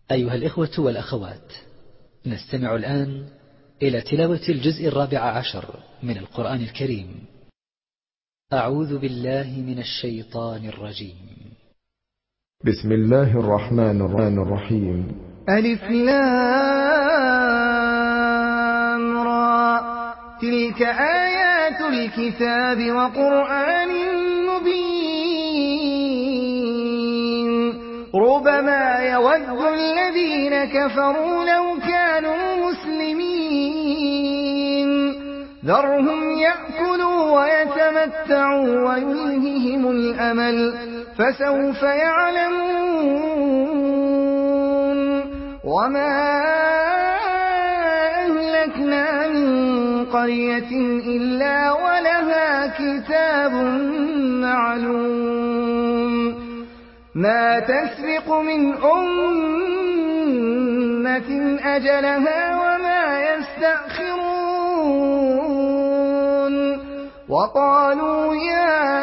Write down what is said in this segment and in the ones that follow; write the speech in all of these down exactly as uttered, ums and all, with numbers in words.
أيها الإخوة والأخوات، نستمع الآن إلى تلاوة الجزء الرابع عشر من القرآن الكريم. أعوذ بالله من الشيطان الرجيم. بسم الله الرحمن الرحيم. ألف لام را، تلك آيات الكتاب وقرآن مبين. ربما يود الذين كفروا لو كانوا مسلمين. ذرهم يأكلوا ويتمتعوا ويلههم الأمل، فسوف يعلمون. وما أهلكنا من قرية إلا ولها كتاب معلوم، ما تسبق من أمة أجلها وما يستأخرون. وقالوا يا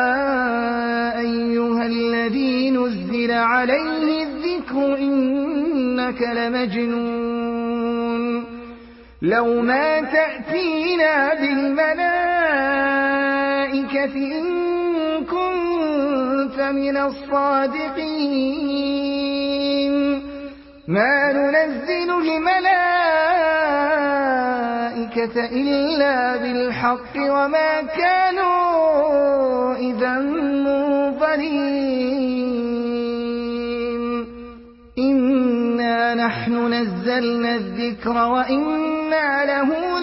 أيها الذي نزل عليه الذكر إنك لمجنون. لو ما تأتينا بالملائكة إن كنت من الصادقين. ما ننزل الملائكة إلا بالحق وما كانوا إذا منظرين. إنا نحن نزلنا الذكر وإنا له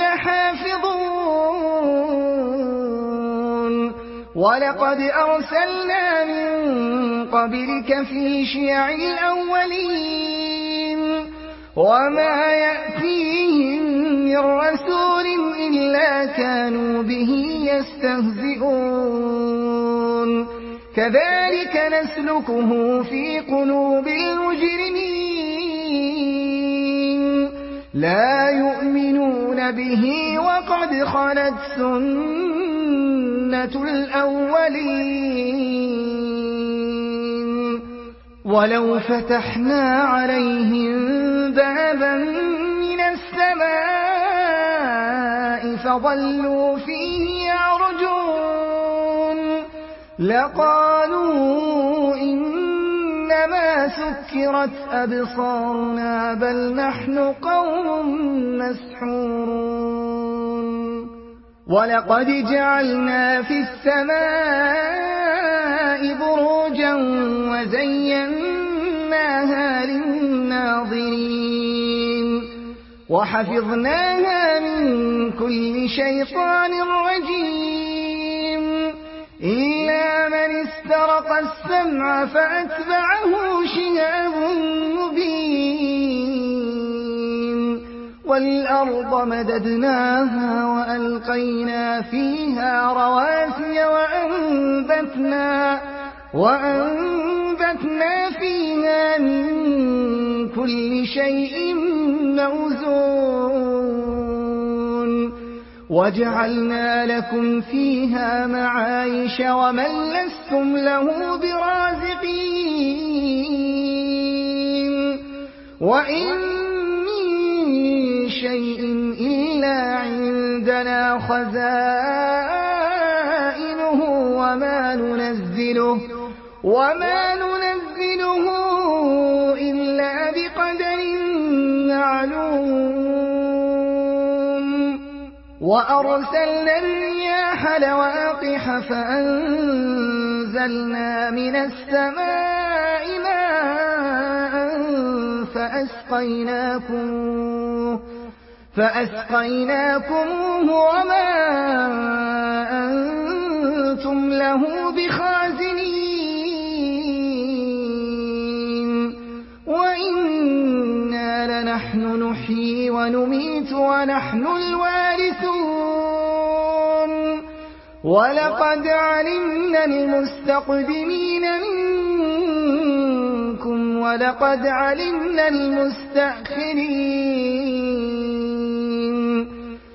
لحافظون. ولقد أرسلنا من قبلك في شيع الأولين، وما يأتيهم من رسول إلا كانوا به يستهزئون. كذلك نسلكه في قلوب المجرمين. لا يؤمنون به وقد خلت سنة الأولين. ولو فتحنا عليهم بابا من السماء فظلوا فيه يعرجون لقالوا إنما سكرت أبصارنا بل نحن قوم مسحورون. ولقد جعلنا في السماء بروجا وزيناها للناظرين وحفظناها من كل شيطان رجيم إلا من استرق السمع فأتبعه شهاب مبين. والأرض مددناها وألقينا فيها رواسي وأنبتنا, وأنبتنا فيها من كل شيء موزون. وجعلنا لكم فيها معايش ومن لستم له برازقين. وإن من شيء إلا عندنا خزائنه وما ننزله, وما ننزله إلا بقدر معلوم. وأرسلنا الرياح لواقح فأنزلنا من السماء ماء فأسقيناكم فأسقيناكموه وما أنتم له بخازنين. وإنا لنحن نحيي ونميت ونحن الوارثون. ولقد علمنا المستقدمين منكم ولقد علمنا المستأخرين.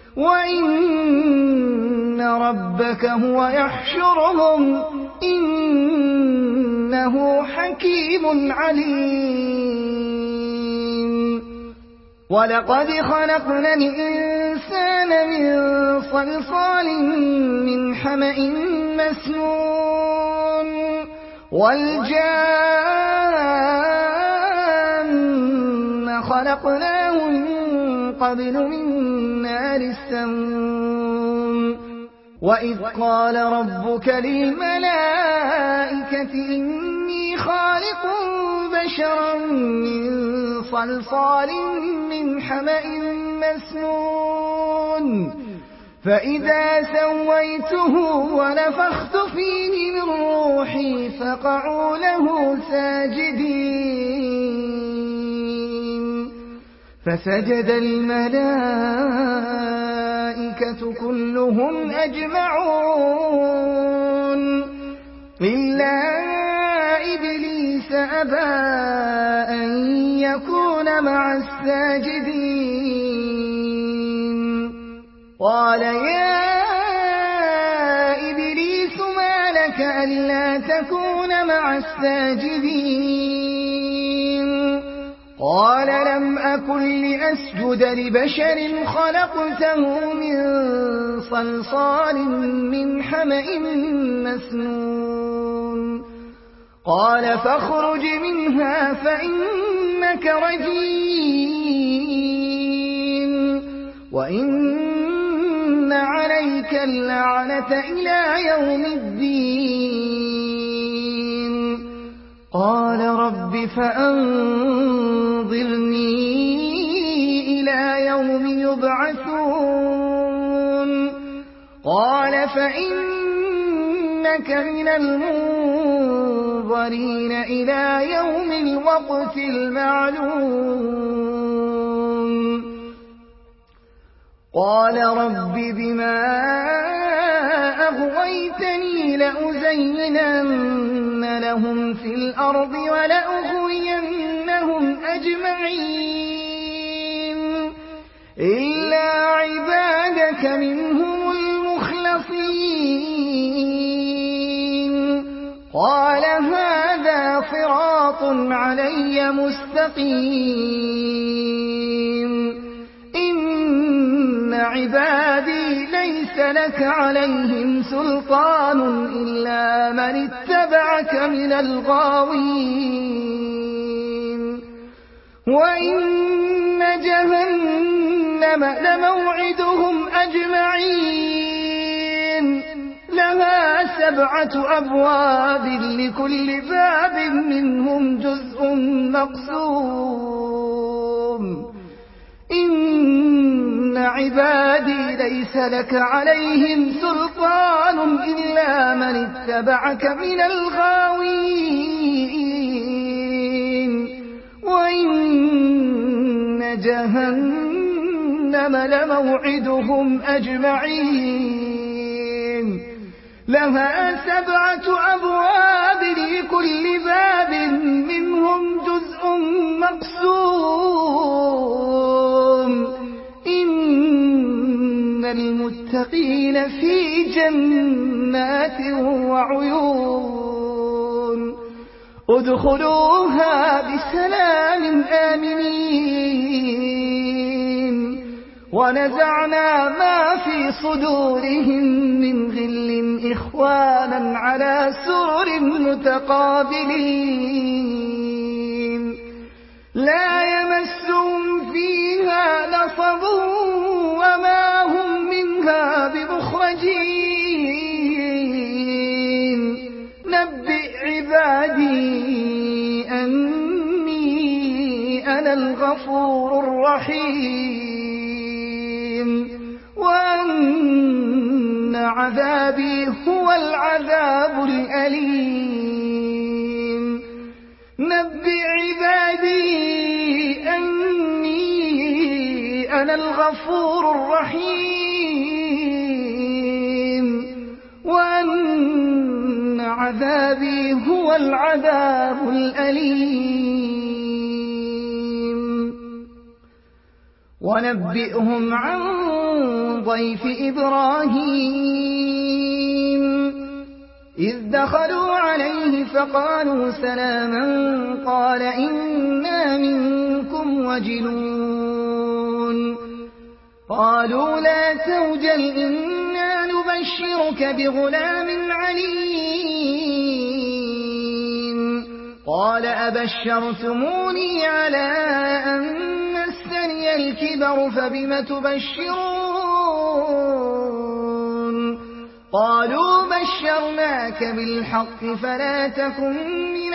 وإن ربك هو يحشرهم إنه حكيم عليم. وَلَقَدْ خَلَقْنَا الْإِنسَانَ مِنْ صَلْصَالٍ مِنْ حَمَإٍ مَسْنُونٍ وَالْجَانَّ خَلَقْنَاهُ مِنْ قَبْلُ مِنْ نَارِ السَّمُومِ وَإِذْ قَالَ رَبُّكَ لِلْمَلَائِكَةِ إِنِّي خَالِقٌ بَشَرًا مِنْ صَلْصَالٍ مِنْ حَمَإٍ مسنون فَإِذَا سَوَّيْتُهُ وَنَفَخْتُ فِيهِ مِنْ رُوحِي فَقَعُوا لَهُ سَاجِدِينَ فَسَجَدَ الْمَلَائِكَةُ كُلُّهُمْ أَجْمَعُونَ إِلَّا إِبْلِيسَ أَبَى أَن يَكُونَ مَعَ السَّاجِدِينَ قَالَ يَا إِبْلِيسُ مَا لَكَ أَلَّا تَكُونَ مَعَ السَّاجِدِينَ قَالَ لَمْ أَكُنْ لِأَسْجُدَ لِبَشَرٍ خَلَقْتَهُ مِنْ صَلْصَالٍ مِنْ حَمَإٍ مسنون قَالَ فَاخْرُجْ مِنْهَا فَإِنَّكَ رَجِيمٌ وَإِنَّ عَلَيْكَ اللَّعْنَةَ إِلَى يَوْمِ الدِّينِ قَالَ رَبِّ فَأَنظِرْنِي إِلَى يَوْمِ يُبْعَثُونَ قَالَ فَإِنَّكَ مِنَ الْمُنظَرِينَ إِلَى يَوْمِ الْوَقْتِ الْمَعْلُومِ قَالَ رَبِّ بِمَا أَغْوَيْتَنِي لَأُزَيِّنَنَّ لَهُمْ فِي الْأَرْضِ وَلَأُغْوِيَنَّهُمْ أَجْمَعِينَ إِلَّا عِبَادَكَ مِنْهُمُ الْمُخْلَصِينَ قَالَ هَذَا صِرَاطٌ عَلَيَّ مُسْتَقِيمٌ إِنَّ عِبَادِي لَيْسَ لَكَ عَلَيْهِمْ سُلْطَانٌ إِلَّا مَنِ اتَّبَعَكَ مِنَ الْغَاوِينَ وَإِنَّ جَهَنَّمَ لَمَوْعِدُهُمْ أَجْمَعِينَ لَهَا سَبْعَةُ أَبْوَابٍ لِكُلِّ بَابٍ مِّنْهُمْ جُزْءٌ مَّقْسُومٌ إِنَّ عِبَادِي لَيْسَ لَكَ عَلَيْهِمْ سُلْطَانٌ إِلَّا مَنِ اتَّبَعَكَ مِنَ الْغَاوِينَ وَإِنَّ جَهَنَّمَ لَمَوْعِدُهُمْ أَجْمَعِينَ لَهَا سَبْعَةُ أَبْوَابٍ لِكُلِّ بَابٍ مِّنْهُمْ جُزْءٌ مَّقْسُومٌ إِنَّ الْمُتَّقِينَ فِي جَنَّاتٍ وَعُيُونٍ ادْخُلُوهَا بِسَلَامٍ آمِنِينَ وَنَزَعْنَا مَا فِي صُدُورِهِم مِّنْ غِلٍّ إِخْوَانًا عَلَىٰ سُرُرٍ مُّتَقَابِلِينَ لَا يَمَسُّهُمْ فِيهَا نَصَبٌ وَمَا هُم مِّنْهَا بِمُخْرَجِينَ نَبِّئْ عِبَادِي أَنِّي أَنَا الْغَفُورُ الرَّحِيمُ وَأَنَّ عَذَابِي هُوَ الْعَذَابُ الْأَلِيمُ نَبِّئْ عِبَادِي أَنِّي أَنَا الْغَفُورُ الرَّحِيمُ وَأَنَّ عَذَابِي هُوَ الْعَذَابُ الْأَلِيمُ وَنَبِّئْهُمْ عَن ضَيْفِ إِبْرَاهِيمَ إِذْ دَخَلُوا عَلَيْهِ فَقَالُوا سَلَامًا قَالَ إِنَّا مِنكُمْ وَجِلُونَ قالوا لا توجل إنا نبشرك بغلام عليم قال أبشرتموني على أن مسني الكبر فبم تبشرون قالوا بشرناك بالحق فلا تكن من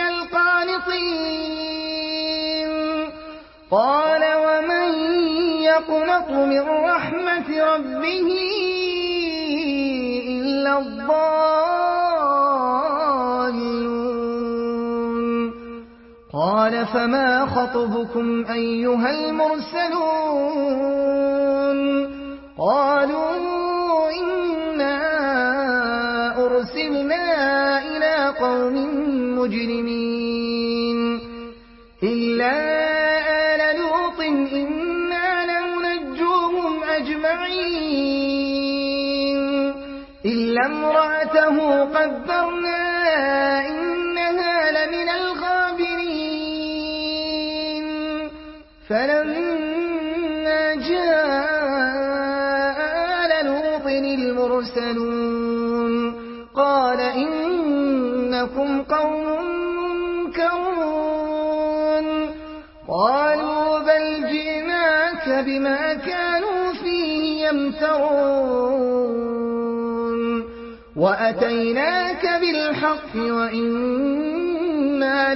القانطين قال ومن يقنط من رحمة ربه إلا الضالون قال فما خطبكم أيها المرسلون قالوا إنا أرسلنا إلى قوم مجرمين إلا آل لوط إنا لننجوهم أجمعين إلا امرأته قدرنا إنها لمن الغابرين فلما جاء آل لوط المرسلون قال إنكم قوم منكرون قالوا بل جئناك بما كانوا فيه يمترون وأتيناك بالحق وإنا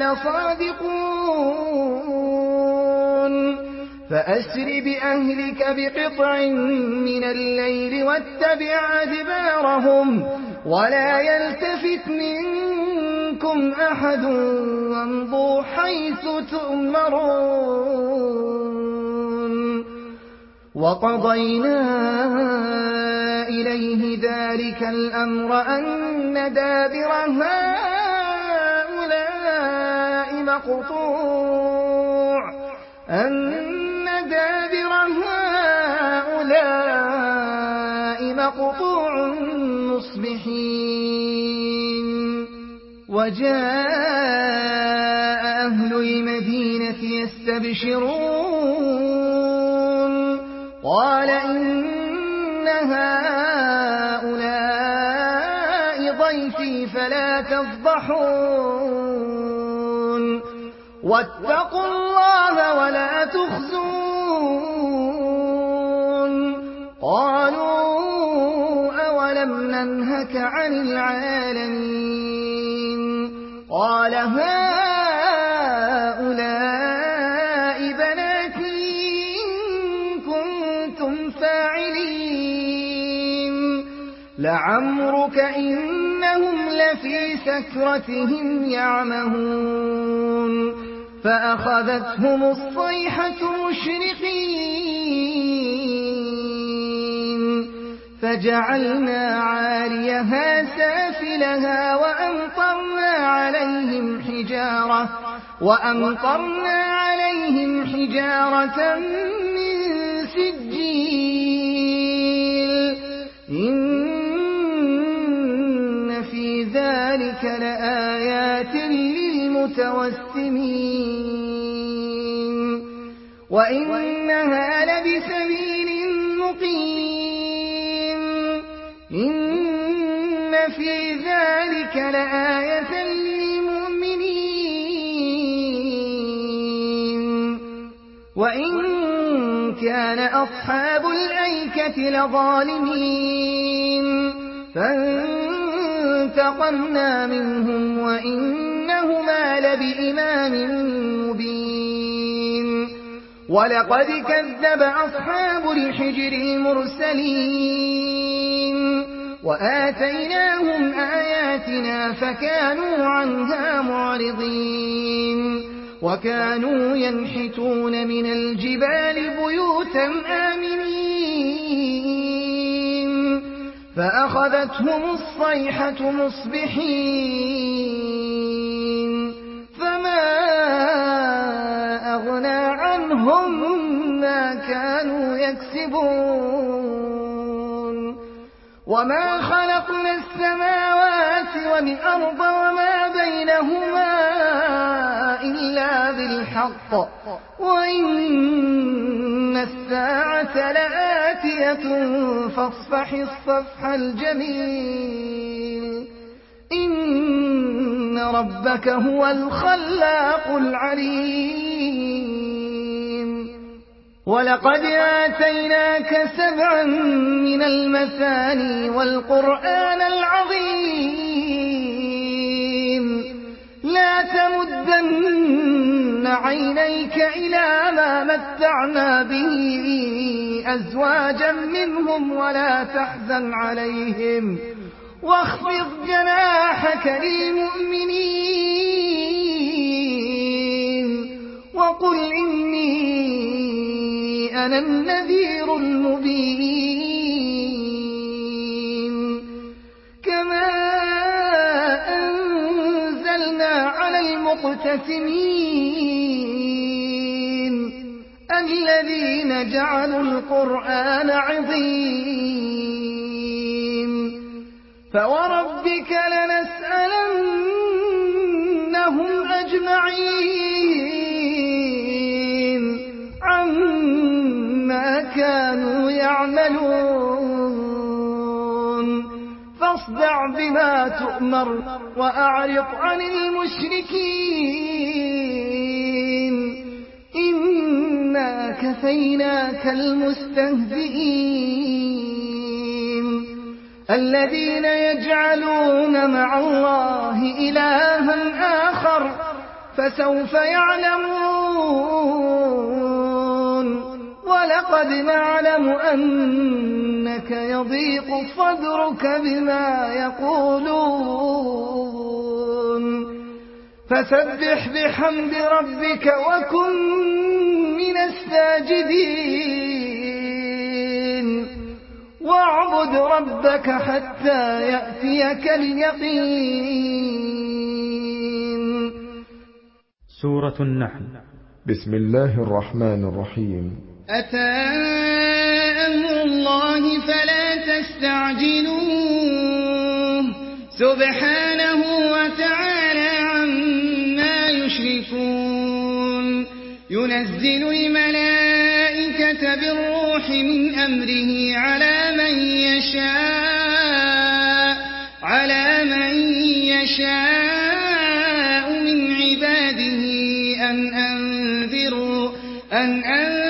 لصادقون فأسر بأهلك بقطع من الليل واتبع أدبارهم ولا يلتفت منكم أحد وامضوا حيث تؤمرون وقضينا إليه ذلك الأمر أن دابر هؤلاء مقطوع أن دابر هؤلاء مقطوع مصبحين وجاء أهل المدينة يستبشرون قال إن هؤلاء ضيفي فلا تفضحون واتقوا الله ولا تخزون قالوا أولم ننهك عن العالمين قال هؤلاء بناتي إن كنتم فاعلين لعمرك إنهم لفي سكرتهم يعمهون فأخذتهم الصيحة مشرقين فجعلنا عاليها سافلها وأمطرنا عليهم حجارة وأمطرنا عليهم حجارة من سجيل إن في ذلك لآيات للمتوسمين وإنها لبسبيل مقيم إن في ذلك لآية للمؤمنين وإن كان أصحاب الأيكة لظالمين فانتقمنا منهم وإنهما لبإمام مبين ولقد كذب أصحاب الحجر المرسلين وآتيناهم آياتنا فكانوا عنها معرضين وكانوا ينحتون من الجبال بيوتا آمنين فأخذتهم الصيحة مصبحين فما أغنى عنهم ما كانوا يكسبون وما خلقنا السماوات والأرض وما بينهما إلا بالحق وإن الساعة لآتية ناسية فاصفح الصفح الجميل إن ربك هو الخلاق العليم ولقد آتيناك سبعا من المثاني والقرآن العظيم لا تمدن عينيك إلى ما متعنا به أزواجا منهم ولا تحزن عليهم واخفض جناحك للمؤمنين وقل إني أنا النذير المبين كما أنزلنا على المقتسمين الذين جعلوا القرآن عظيم فوربك لنسألنهم أجمعين عما كانوا يعملون فاصدع بما تؤمر وأعرض عن المشركين إنا كفيناك المستهزئين الذين يجعلون مع الله إلها آخر فسوف يعلمون ولقد نعلم أنك يضيق صدرك بما يقولون فسبح بحمد ربك وكن من الساجدين واعبد ربك حتى يأتيك اليقين. سورة النحل. بسم الله الرحمن الرحيم. أتى أمر الله فلا تستعجلوه سبحانه وتعالى عما يشركون ينزل الملائكة بالروح من أمره على من يشاء على من يشاء من عباده أن أنذروا أن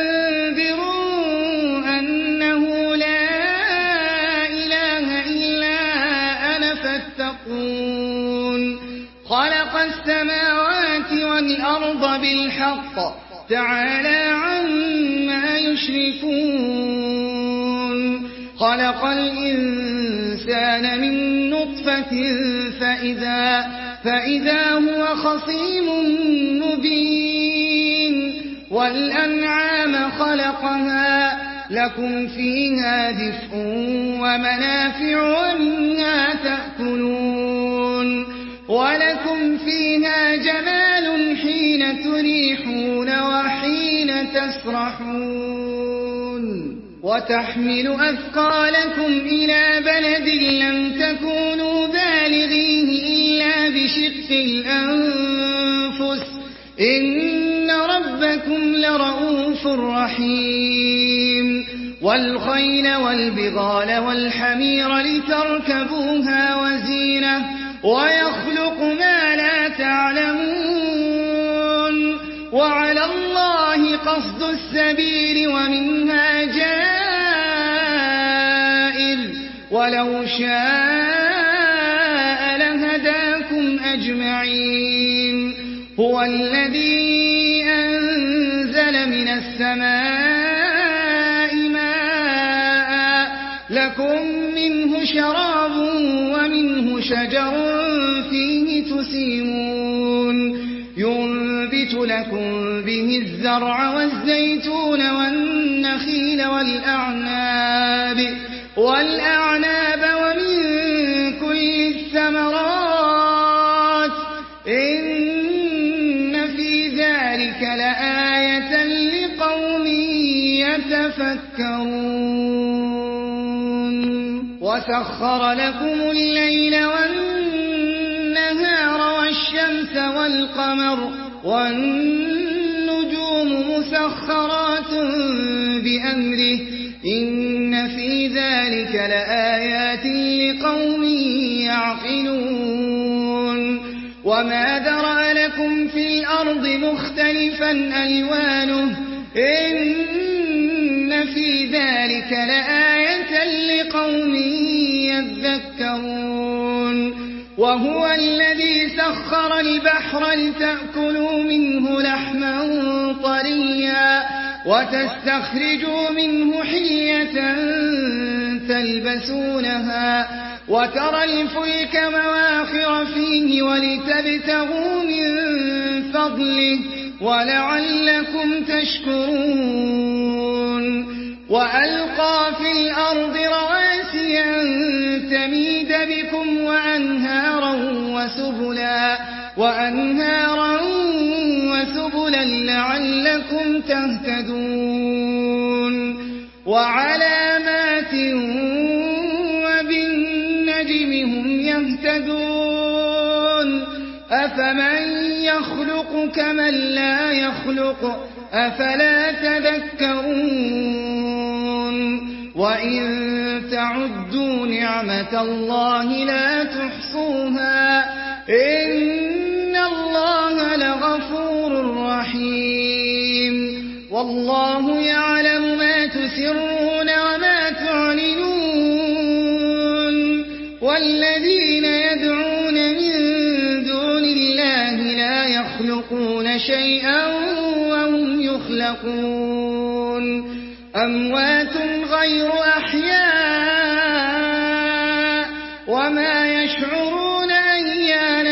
أنذروا أنه لا إله إلا أنا فاتقون خلق السماوات والأرض بالحق تعالى عما يشركون خلق الإنسان من نطفة فإذا, فإذا هو خصيم مبين والأنعام خلقها لكم فيها دفء ومنافع ومنها تأكلون ولكم فيها جمال حين تريحون وحين تسرحون وتحمل أثقالكم إلى بلد لم تكونوا بالغيه إلا بشق الأنفس إن ربكم لرؤوف رحيم والخيل والبغال والحمير لتركبوها وزينة ويخلق ما لا تعلمون وعلى الله قصد السبيل ومنها جائر ولو شاء لهداكم أجمعين هو الذي أنزل من السماء ماء لكم منه شراب ومنه شجر فيه تسيمون ينبت لكم به الزرع والزيتون والنخيل والأعناب والأعناب ومن كل الثمرات إن في ذلك لآية لقوم يتفكرون وسخر لكم الليل والنهار والشمس والقمر والنجوم مسخرات بأمره إن ذلك لآيات لقوم يعقلون وما ذرأ لكم في الأرض مختلفا ألوانه إن في ذلك لآية لقوم يذكرون وهو الذي سخر البحر لتأكلوا منه لحما طريا وتستخرجوا منه حلية تلبسونها وترى الفلك مواخر فيه ولتبتغوا من فضله ولعلكم تشكرون وألقى في الأرض رواسي أن تميد بكم وأنهارا وسبلا وأنهارا وسبلا لعلكم تهتدون وعلامات وبالنجم هم يهتدون أفمن يخلق كمن لا يخلق أفلا تذكرون وإن تعدوا نعمة الله لا تحصوها إن الله لغفور رحيم والله يعلم ما تسرون وما تعلنون والذين يدعون من دون الله لا يخلقون شيئا وهم يخلقون أموات غير أحياء وما يشعرون أيان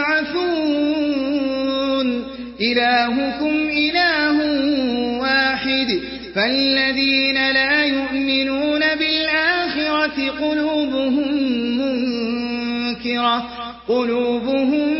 يبعثون إلهكم إله واحد فالذين لا يؤمنون بالآخرة قلوبهم منكرة قلوبهم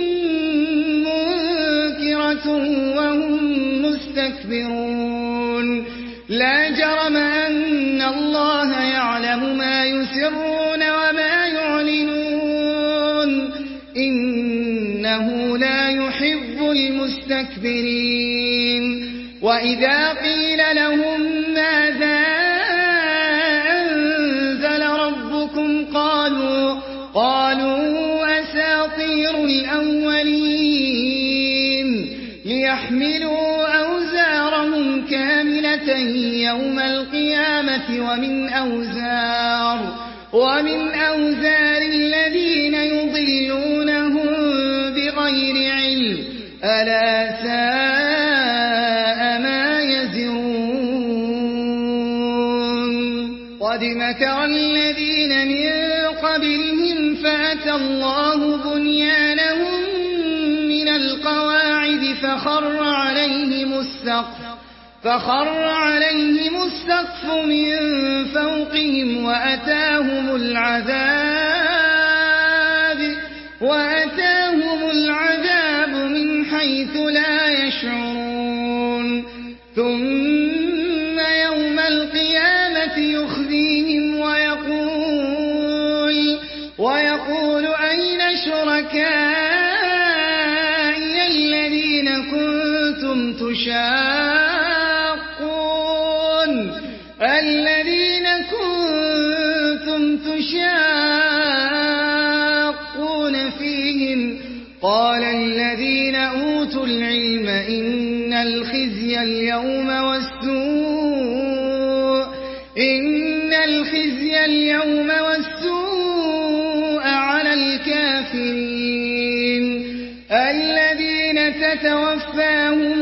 منكرة وهم مستكبرون لا جرم أن الله يعلم ما يسرون وما يعلنون إنه لا يحب المستكبرين وإذا قيل لهم ماذا أنزل ربكم قالوا قالوا أساطير الأولين ليحملوا أوزارهم كاملة يوم القيامة ومن أوزار ومن أوزار الذين يضلونهم بغير علم ألا ساء ما يزرون قد مكر الذين من قبلهم فأتى الله بنيانهم من القواعد فخر عليهم السقف فخر عليهم السقف من فوقهم وأتاهم العذاب وأتاهم العذاب من حيث لا يشعرون ثم يوم القيامة يخزيهم ويقول ويقول أين شركائي الذين كنتم تشاقون الذين كنتم تشاقون فيهم قال الذين أوتوا العلم إن الخزي اليوم والسوء إن الخزي اليوم والسوء على الكافرين الذين تتوفاهم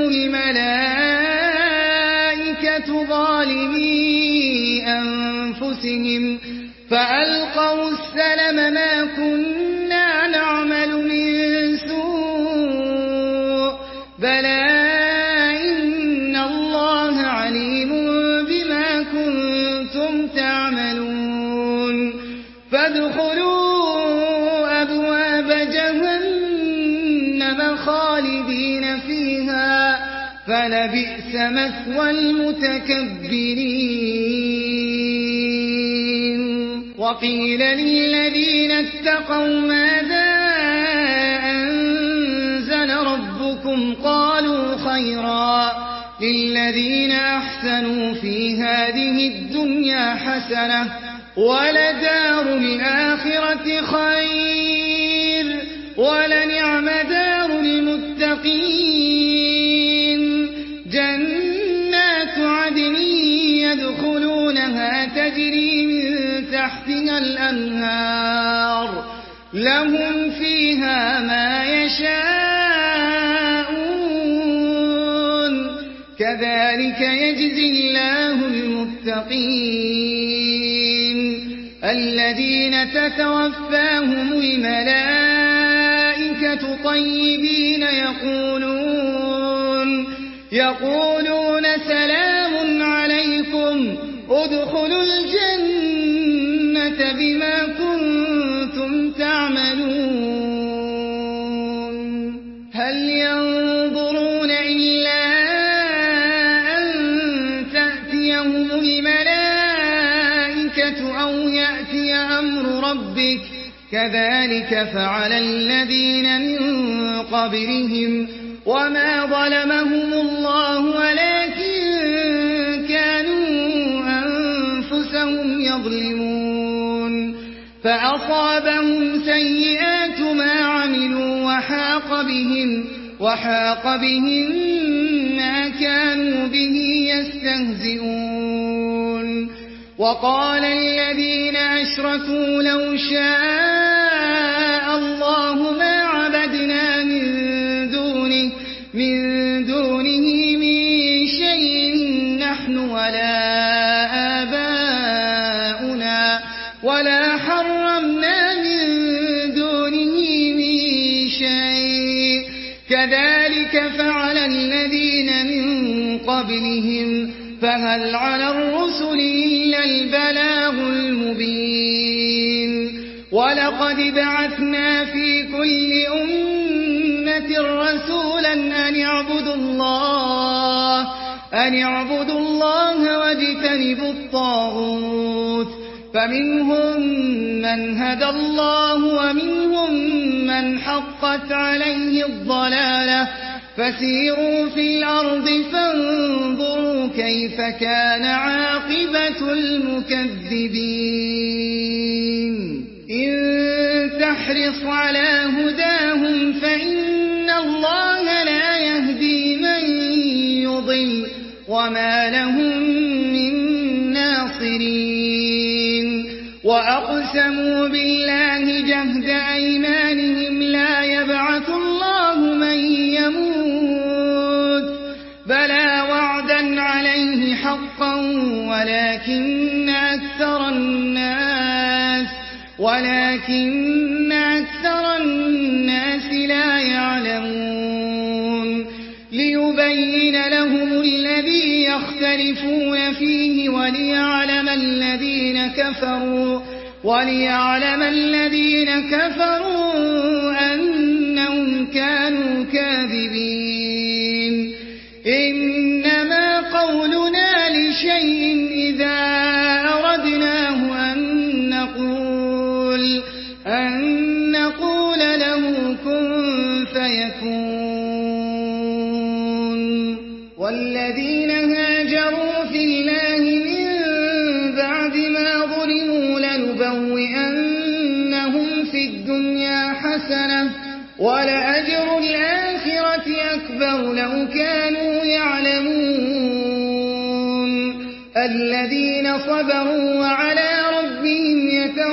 الملائكة ظالمي أنفسهم فألقوا السلم ما كنا نعمل من سوء بلى إن الله عليم بما كنتم تعملون فادخلوا أبواب جهنم خالدين فيها فلبئس مثوى المتكبرين وقيل للذين اتقوا ماذا أنزل ربكم قالوا خيرا للذين أحسنوا في هذه الدنيا حسنة ولدار الآخرة خير ولنعم دار المتقين جنات عدن يدخلونها تجري من تحتها الأنهار لهم فيها ما يشاءون كذلك يجزي الله المتقين الذين تتوفاهم الملائكة طيبين يقولون يقولون سلام عليكم ادخلوا الجنة بما كنتم تعملون هل ينظرون إلا أن تأتيهم الملائكة أو يأتي أمر ربك كذلك فعل الذين من قبلهم وما ظلمهم الله ولكن كانوا أنفسهم يظلمون فأصابهم سيئات ما عملوا وحاق بهم وحاق بهم ما كانوا به يستهزئون وقال الذين أشركوا لو شاء الله ما عبدنا من دونه من دونه من شيء نحن ولا آباؤنا ولا حرمنا من دونه من شيء كذلك فعل الذين من قبلهم فهل على الرسل إلا البلاغ المبين ولقد بعثنا في كل أمة رسولا أن اعبدوا الله أن اعبدوا الله واجتنبوا الطاغوت فمنهم من هدى الله ومنهم من حقت عليه الضلالة فسيروا في الأرض فانظروا كيف كان عاقبة المكذبين إن تحرص على هداهم فإن الله لا يهدي من يضل وما لهم من ناصرين وأقسموا بالله جهد أيمانهم لا يبعث الله من يموت بلى وعدا عليه حقا ولكن أكثر الناس ولكن أكثر الناس لا يعلمون ليبين لهم الذي يختلفون فيه وليعلم الذين كفروا وليعلم الذين كفروا أنهم كانوا كاذبين إنما قولنا لشيء إذا أردناه أن نقول أن نقول له كن فيكون والذين هاجروا في الله من بعد ما ظلموا لنبوئنهم في الدنيا حسنة ولأجر الآخرة أكبر لو كانوا يعلمون الذين صبروا وعلى ربهم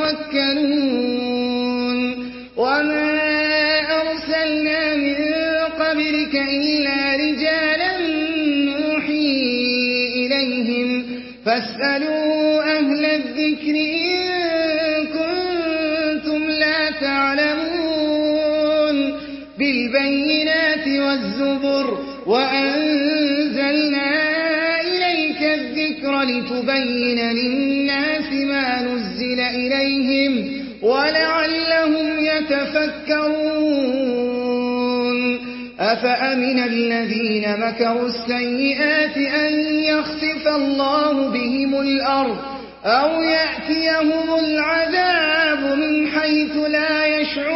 يتوكلون وما أرسلنا من قبلك إلا رجالا نوحي إليهم فاسألوا أهل الذكر إن كنتم لا تعلمون بالبينات والزبر وأنزلنا إليك الذكر لتبين للناس ما نزل إليهم ولعلهم يتفكرون أفأمن الذين مكروا السيئات أن يخسف الله بهم الأرض أو يأتيهم العذاب من حيث لا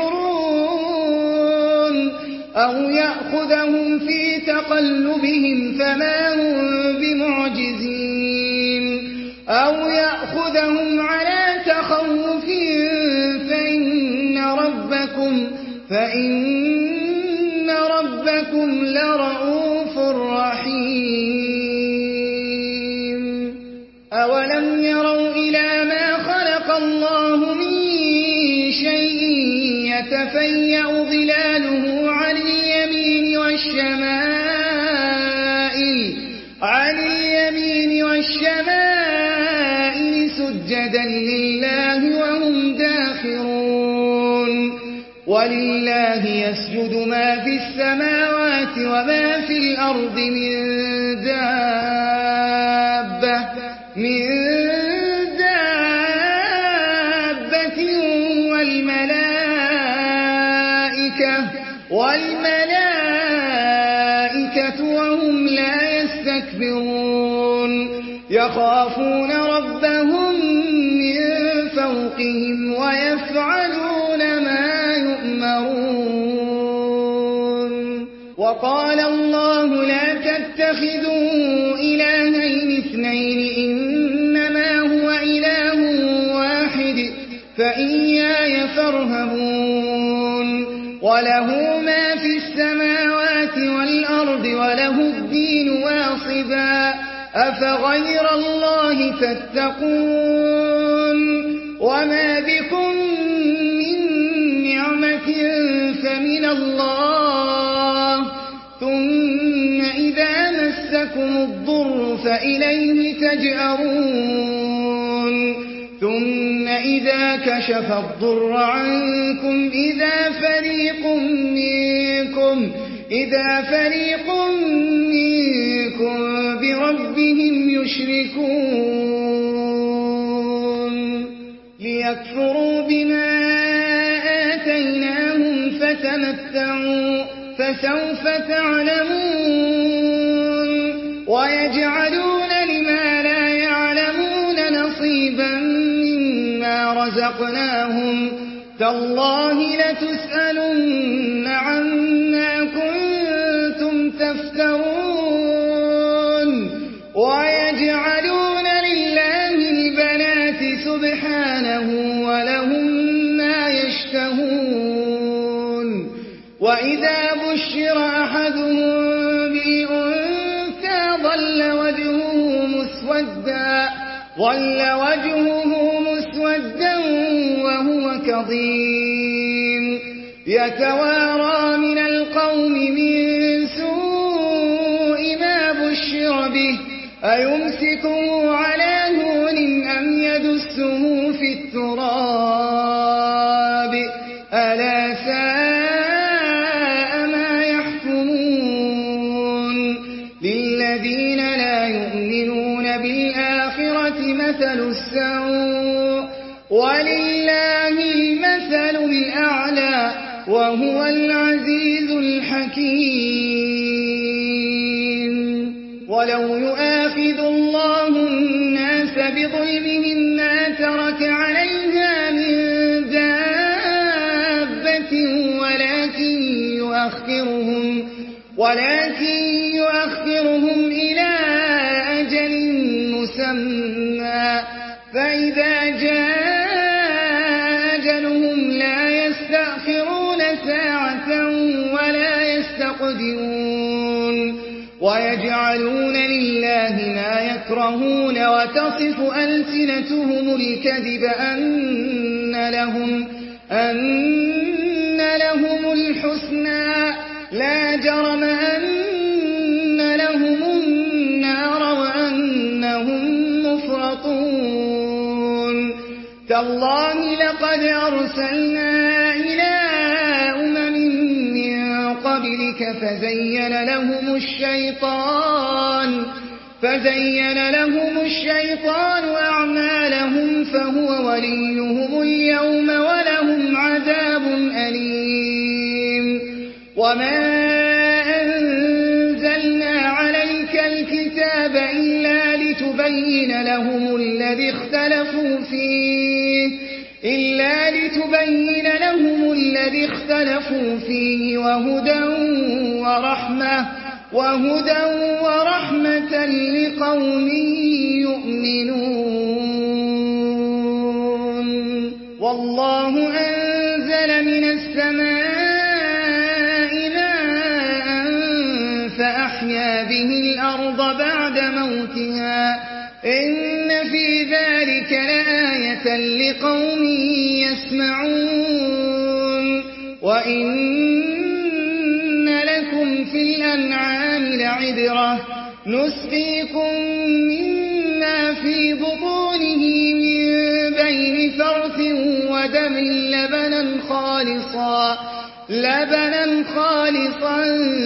يشعرون أو يأخذهم في تقلبهم فما هم بمعجزين أو يأخذهم على فإن ربكم لرؤوف رحيم أولم يروا إلى ما خلق الله من شيء يتفيأ ظلاله عن اليمين والشمائل عن اليمين والشمائل سجدا لله وهم داخرون ولله يسجد ما في السماوات وما في الأرض من دابة من دابة والملائكة والملائكة وهم لا يستكبرون يخافون ربهم من فوقهم ويفعلون ما يؤمرون وقال الله لا تتخذوا إلهين اثنين إنما هو إله واحد فإياي فارهبون وله ما في السماوات والأرض وله الدين واصبا أفغير الله تتقون وما بكم من نعمة فمن الله ثم إذا مسكم الضر فإليه تجأرون ثم إذا كشف الضر عنكم إذا فريق منكم إذا فريق منكم بربهم يشركون ليكفروا بما آتيناهم فتمتعوا فسوف تعلمون ويجعلون لما لا يعلمون نصيبا مما رزقناهم تالله لتسألن عما كنتم تفترون ويجعلون لله البنات سبحانه ولهم ما يشتهون وإذا بشر أحدهم بالأنثى ظل وجهه مسودا ظل وجهه مسودا وهو كظيم يتوارى من القوم من سوء ما بشر به أيمسكه على هون أم يدسه في التراب ألا ساء ما يحكمون للذين لا يؤمنون بالآخرة مثل السوء ولله المثل الأعلى وهو العزيز الحكيم ولو يؤاخذ الله الناس بظلمهم ما ترك عليها من دابة ولكن يؤخرهم ولكن يؤخرهم إلى أجل مسمى فإذا جاء أجلهم لا يستأخرون ساعة ولا يستقدمون ويجعلون لله ما يكرهون وتصف ألسنتهم الكذب أن لهم أن لهم الحسنى لا جرم أن لهم النار وأنهم مفرطون تالله لقد أرسلنا إلى أمم من قبلك فزين لهم الشيطان فزين لهم الشيطان أعمالهم فهو وليهم اليوم ولهم عذاب أليم وما أنزلنا عليك الكتاب إلا لتبين لهم الذي اختلفوا فيه إلا لتبين لهم الذي اختلفوا فيه وهدى ورحمة وهدى ورحمة لقوم يؤمنون والله أنزل من السماء بعد موتها إن في ذلك لآية لقوم يسمعون وإن لكم في الأنعام لعبرة نسقيكم مما في بطونه من بين فرث ودم لبنا خالصا لبنا خالصا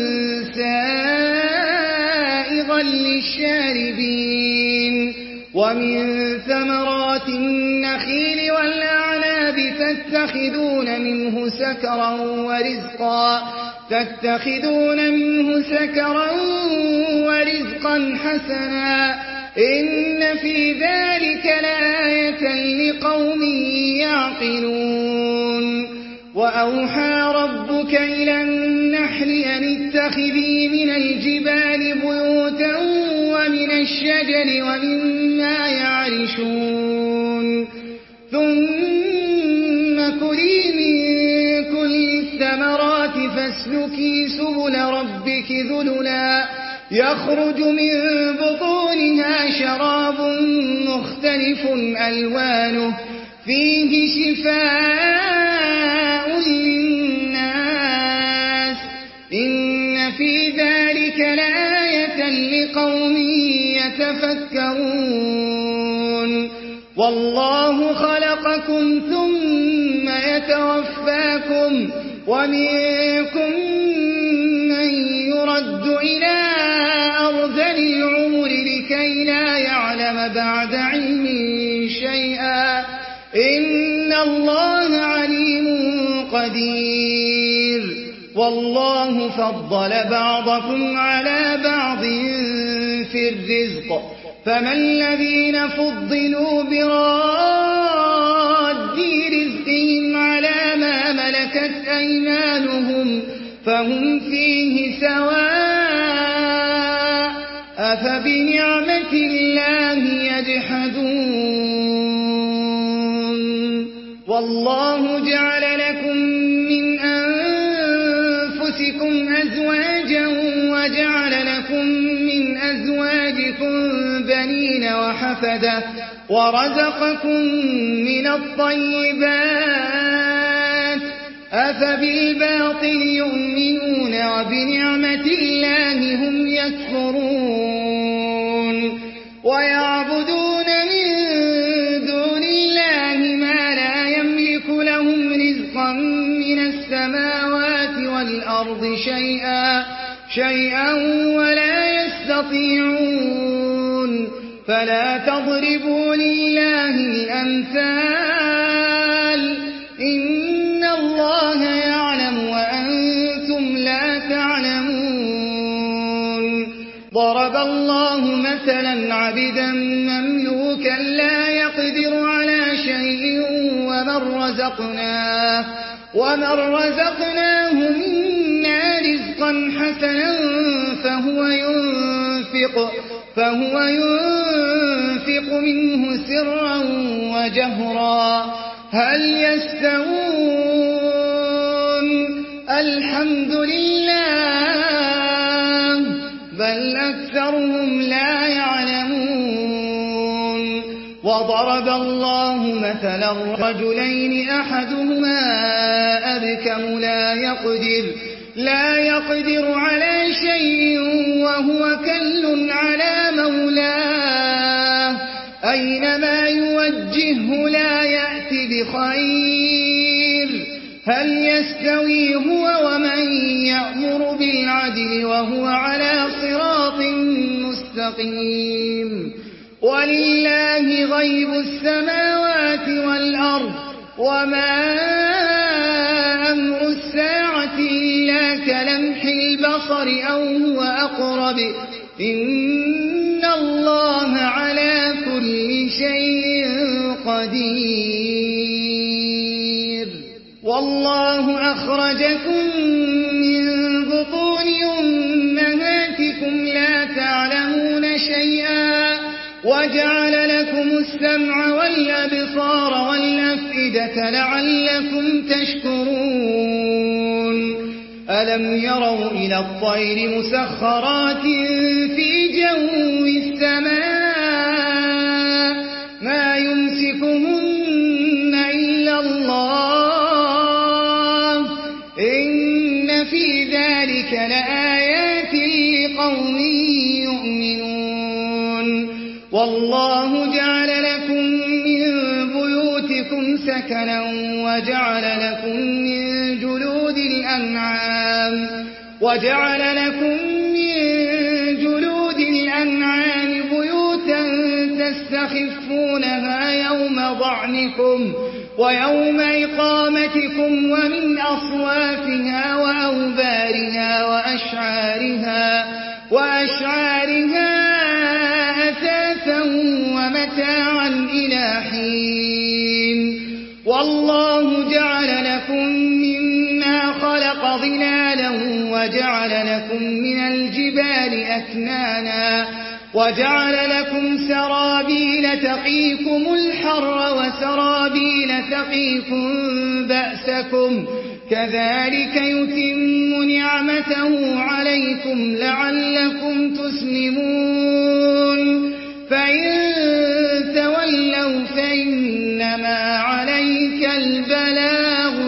سائغا للشاربين ومن ثمرات النخيل والأعناب تتخذون منه سكرا ورزقا تتخذون منه سكرا ورزقا حسنا إن في ذلك لآية لقوم يعقلون وأوحى ربك إلى النحل أن اتخذي من الجبال بيوتا ومن الشجر ومما يعرشون ثم كلي من كل الثمرات فاسلكي سبل ربك ذللا يخرج من بطونها شراب مختلف ألوانه فيه شفاء للناس إن في ذلك لآية لقوم يتفكرون والله خلقكم ثم يتوفاكم ومنكم من يرد إلى أرذل العمر لكي لا يعلم بعد علم شيئا إن الله عليم قدير والله فضل بعضكم على بعض في الرزق فما الذين فضلوا براد رزقهم على ما ملكت أيمانهم فهم فيه سواء أفبنعمة الله يجحدون والله جعل لكم من أنفسكم أزواجا وجعل لكم من أزواجكم بنين وحفدة ورزقكم من الطيبات أفبالباطل يؤمنون وبنعمة الله هم يكفرون ويعبدون من دون الله ما لا يملك لهم رزقا من السماوات والأرض شيئا شيئا ولا يستطيعون فلا تضربوا لله الأمثال إن الله يعلم وأنتم لا تعلمون ضرب الله مثلا عبدا مملوكا لا يقدر على شيء ومن رزقناه ومن رزقناه منا رزقا حسنا فهو ينفق فهو ينفق منه سرا وجهرا هل يستوون الحمد لله بل أكثرهم لا يعلمون وضرب الله مثلا رجلين أحدهما أبكم لا يقدر لا يقدر على شيء وهو كل على مولاه أينما يوجهه لا يأتي بخير هل يستوي هو ومن يأمر بالعدل وهو على صراط مستقيم ولله غيب السماوات والأرض وما أمر الساعة إلا كلمح البصر أو هو أقرب إن الله على كل شيء قدير والله أخرجكم من بطون أمهاتكم لا تعلمون شيئا وجعل لكم السمع والأبصار والأفئدة لعلكم تشكرون ألم يروا إلى الطير مسخرات في جو السماء ما يمسكهن إلا الله إن في ذلك لآيات لقوم يؤمنون والله جعل لكم من بيوتكم سكنا وجعل لكم من جلود الأنعام وجعل لكم من جلود الأنعام بيوتا تستخفونها يوم ضعنكم ويوم إقامتكم ومن أصوافها وأوبارها وأشعارها وأشعارها أثاثا ومتاعا إلى حين والله جعل لكم مما خلق ظلالا وجعل لكم من الجبال أكنانا وجعل لكم سرابيل تقيكم الحر وسرابيل تقيكم بأسكم كذلك يتم نعمته عليكم لعلكم تسلمون فإن تولوا فإنما عليك البلاغ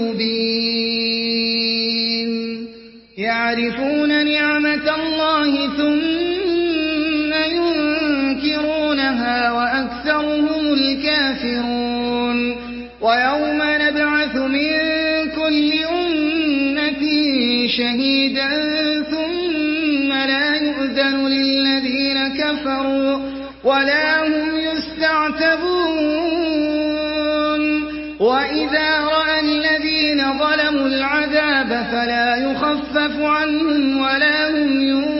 المبين يعرفون نعمة الله ثم ينكرونها وأكثرهم الكافرون ويوم نبعث من كل أمة شهيدا ثم لا يؤذن للذين كفروا ولا هم يستعتبون وإذا رأى الذين ظلموا العذاب فلا يخفف عنهم ولا هم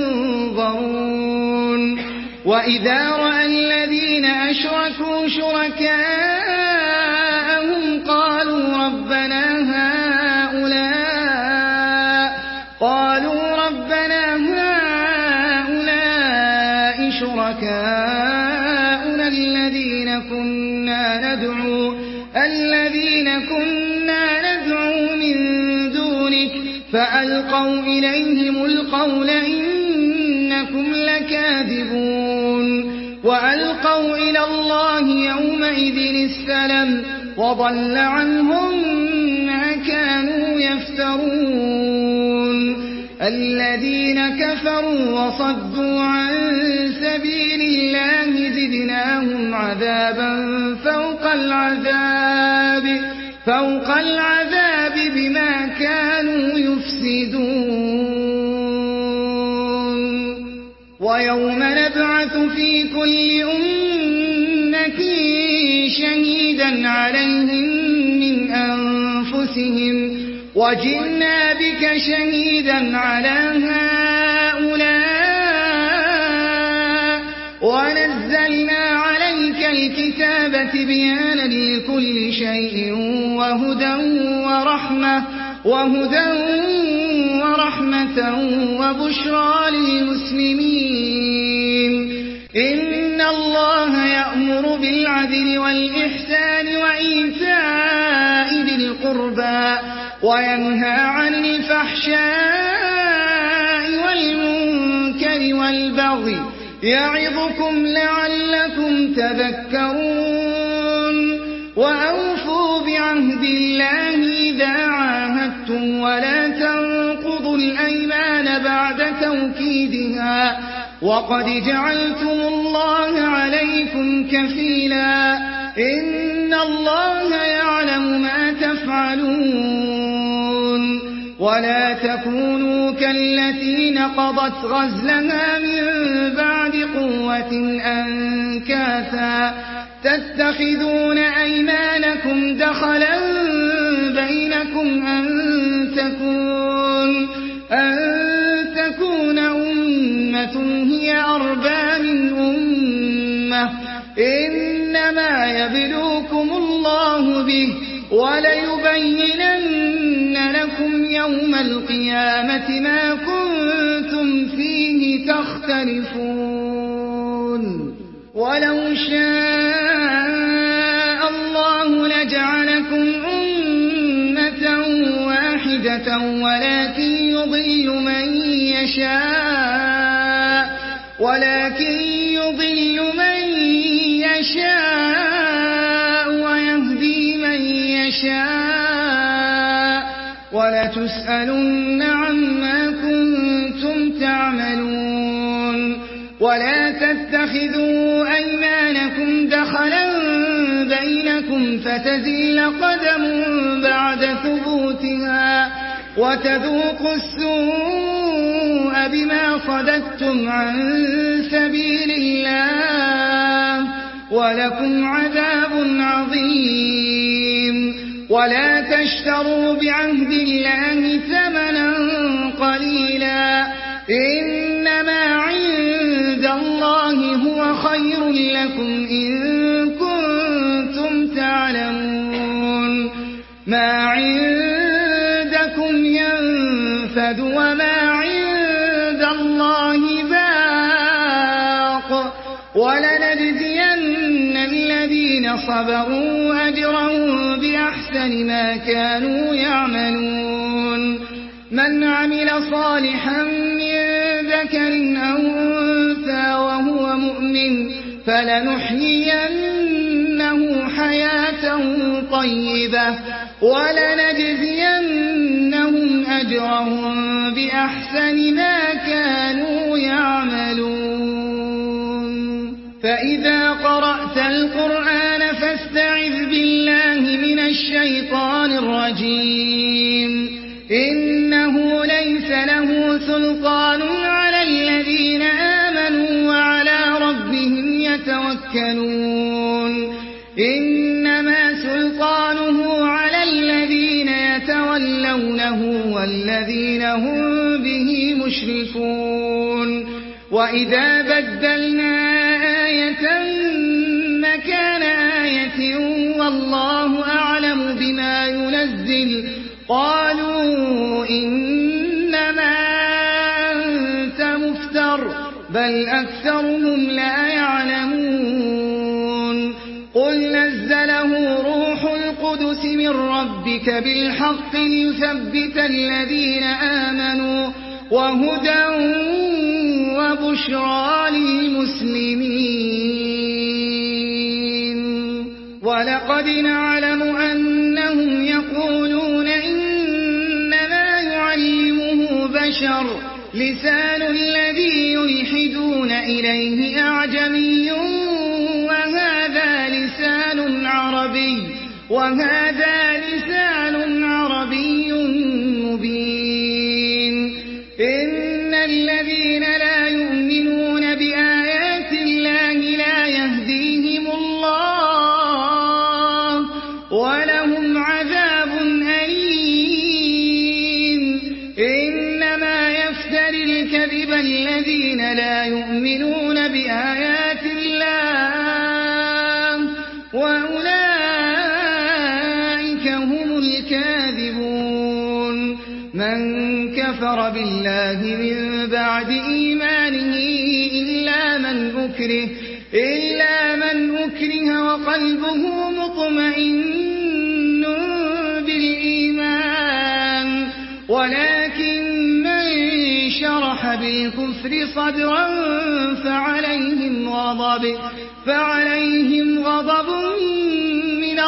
ينظرون وإذا رأى الذين أشركوا شركاءهم قالوا ربنا هؤلاء قالوا ربنا هؤلاء شركاؤنا الذين كنا ندعو الذين كنا ندعو من دونك فألقوا إليهم القول إنكم لكاذبون وألقوا إلى الله يومئذ السلم وضل عنهم ما كانوا يفترون الذين كفروا وصدوا عن سبيل الله زدناهم عذابا فوق العذاب فوق العذاب بما كانوا يفسدون ويوم نبعث في كل أمة شهيدا عليهم من أنفسهم وجئنا بك شهيدا على هؤلاء ونزلنا عليك الكتاب تبيانا لكل شيء وهدى ورحمة وهدى ورحمة وبشرى للمسلمين إن الله يأمر بالعدل والإحسان وإيتاء ذي القربى وينهى عن الفحشاء والمنكر والبغي يعظكم لعلكم تذكرون وأوفوا بعهد الله إذا عاهدتم ولا تنقضوا الأيمان بعد توكيدها وقد جعلتم الله عليكم كفيلا إن الله يعلم ما تفعلون ولا تكونوا كالتي نقضت غزلها من بعد قوة أنكاثا تتخذون أيمانكم دخلا بينكم أن تكون أن تكون أمة هي أربى من أمة إنما يبلوكم الله به وليبينن لكم يوم القيامة ما كنتم فيه تختلفون ولو شاء الله لجعلكم أمة واحدة فتنة ولكن يضل من يشاء ولكن يضل من يشاء ويهدي من يشاء ولتسألن عما كنتم تعملون ولا تتخذوا أيمانكم دخلا بينكم فتزل قدم بعد ثبوتها وتذوقوا السوء بما صددتم عن سبيل الله ولكم عذاب عظيم ولا تشتروا بعهد الله ثمنا قليلا إنما عند الله هو خير لكم إن كنتم تعلمون ما عندكم ينفد وما عند الله باق ولنجزين الذين صبروا أجرهم بأحسن ما كانوا يعملون من عمل صالحا من ذكر أو أنثى وهو مؤمن فلنحيينه حياة طيبة ولنجزينهم أجرهم بأحسن ما كانوا يعملون فإذا قرأت القرآن فاستعذ بالله من الشيطان الرجيم إنه ليس له سلطان على الذين آمنوا وعلى ربهم يتوكلون إنما سلطانه على الذين يتولونه والذين هم به مشركون وإذا بدلنا آية مكان آية والله أعلم بما ينزل قالوا إنما أنت مفتر بل أكثرهم لا يعلمون قل نزله روح القدس من ربك بالحق ليثبت الذين آمنوا وهدى وبشرى للمسلمين ولقد نعلم أنهم يقولون إنما يعلمه بشر لسان الذي يلحدون إليه أعجمي وهذا لسان عربي وهذا لسان عربي مبين إن الذين لا يؤمنون بآيات الله لا يهديهم الله ولهم عذاب أليم إنما يفتري الكذب الذين لا يؤمنون بآيات الله وأولئك هم الكاذبون من كفر بالله من بعد إيمانه إلا من أكره إلا من أكره وقلبه مطمئن بالإيمان ولكن من شرح بالكفر صدرا فعليهم غضب فعليهم غضب من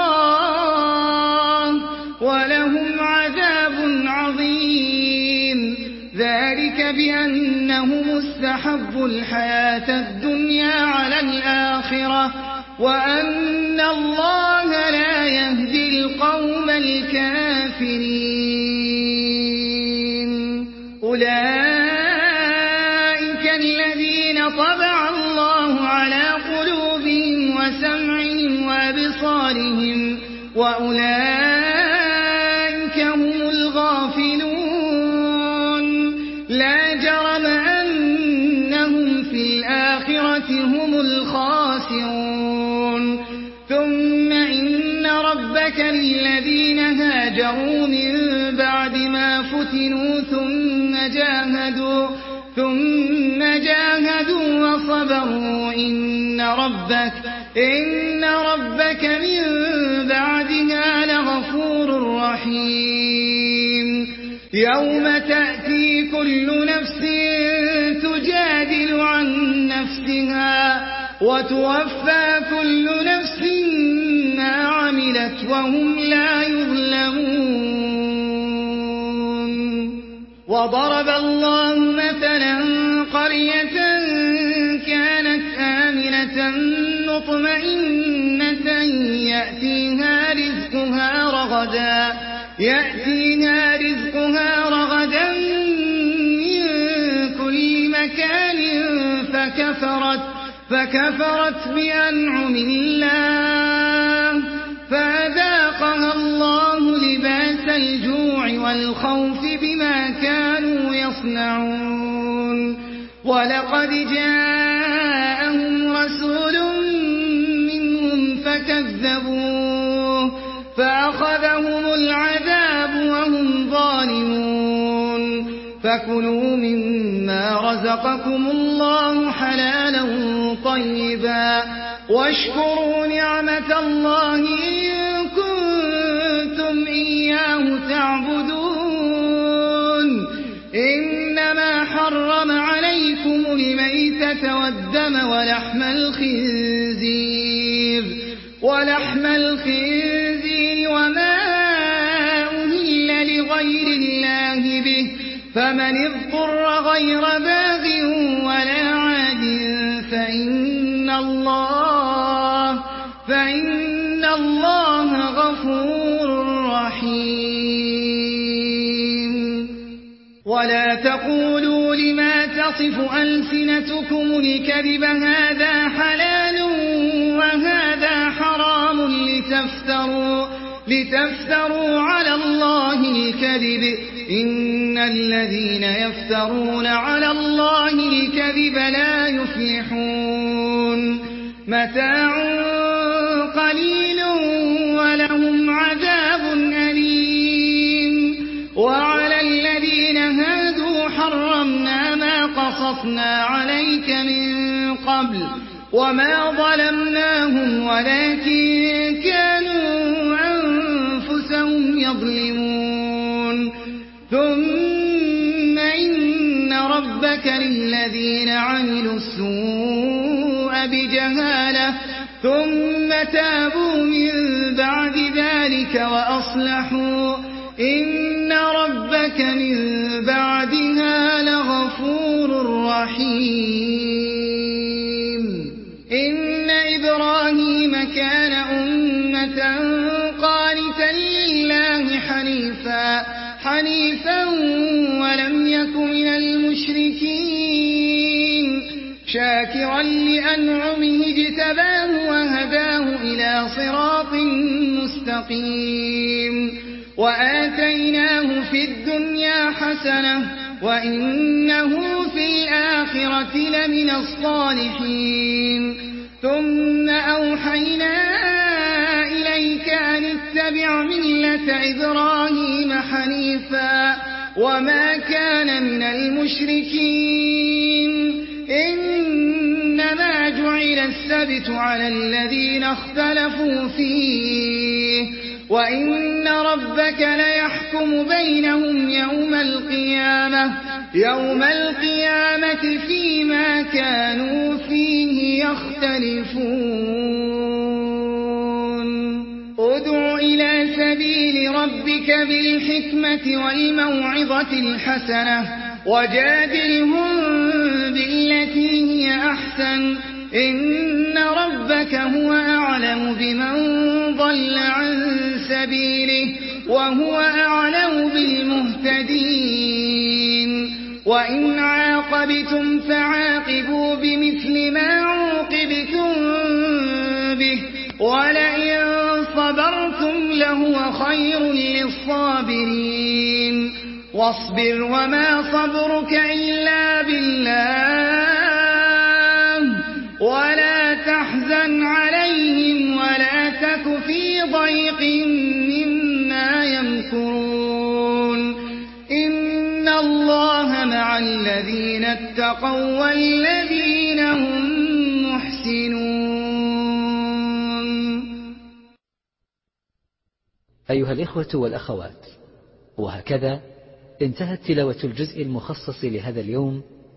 الله ولهم عذاب عظيم ذلك بأنهم استحبوا الحياة الدنيا على الآخرة وأن الله لا يهدي القوم الكافرين أولئك الذين طبع الله على قلوبهم وسمعهم وأبصارهم وأولئك هم الغافلون لا جرم أنهم في الآخرة هم الخاسرون ثم إن ربك للذين هاجروا من بعد ما فتنوا ثم جاهدوا ثم جاهدوا وصبروا إن ربك إن ربك من بعدها لغفور رحيم يوم تأتي كل نفس تجادل عن نفسها وتوفى كل نفس ما عملت وهم لا يظلمون. وضرب الله مثلا قرية كانت آمنة مطمئنة يأتيها رزقها رغدا يأتيها رزقها رغدا من كل مكان فكفرت فكفرت بأنعم الله فأذاقها الله لباس الجوع والخوف بما كانوا يصنعون. ولقد جاءهم رسول منهم فكذبوه فأخذهم العذاب وهم ظالمون. فكلوا مما رزقكم الله حلالا طيبا واشكروا نعمة الله إن كنتم إياه تعبدون. إنما حرم عليكم الميتة والدم ولحم الخنزير ولحم الخنزير وما أهل لغير الله به فمن اضطر غير باغ ولا عاد فإن الله فإن الله غفور رحيم. ولا تقولوا لما تصف ألسنتكم الكذب هذا حلال وهذا حرام لتفتروا لتفتروا على الله الكذب إن الذين يفترون على الله الكذب لا يفلحون. متاع قليل ولهم عذاب أليم. وعلى الذين هادوا حرمنا ما قصصنا عليك من قبل وما ظلمناهم ولكن كانوا أنفسهم يظلمون. ثم إن ربك للذين عملوا السوء بجهالة ثم تابوا من بعد ذلك وأصلحوا إن ربك من بعدها لغفور رحيم. إن إبراهيم كان أمة قانتا لله حنيفا حنيفا ولم يك من المشركين شاكرا لأنعمه اجتباه وهداه إلى صراط مستقيم. وآتيناه في الدنيا حسنة وإنه في الآخرة لمن الصالحين. ثم أوحينا إليك أن اتبع ملة إبراهيم حنيفا وما كان من المشركين. إنما جعل السبت على الذين اختلفوا فيه وإن ربك ليحكم بينهم يوم القيامة يوم القيامة فيما كانوا فيه يختلفون. ادع إلى سبيل ربك بالحكمة والموعظة الحسنة وجادلهم بالتي هي أحسن إن ربك هو أعلم بمن ضل عن سبيله وهو أعلم بالمهتدين. وإن عاقبتم فعاقبوا بمثل ما عوقبتم به ولئن صبرتم لهو خير للصابرين. واصبر وما صبرك إلا بالله ولا تحزن عليهم ولا تك في ضيق مما يمكرون. إن الله مع الذين اتقوا والذين هم محسنون. أيها الإخوة والأخوات، وهكذا انتهت تلاوة الجزء المخصص لهذا اليوم،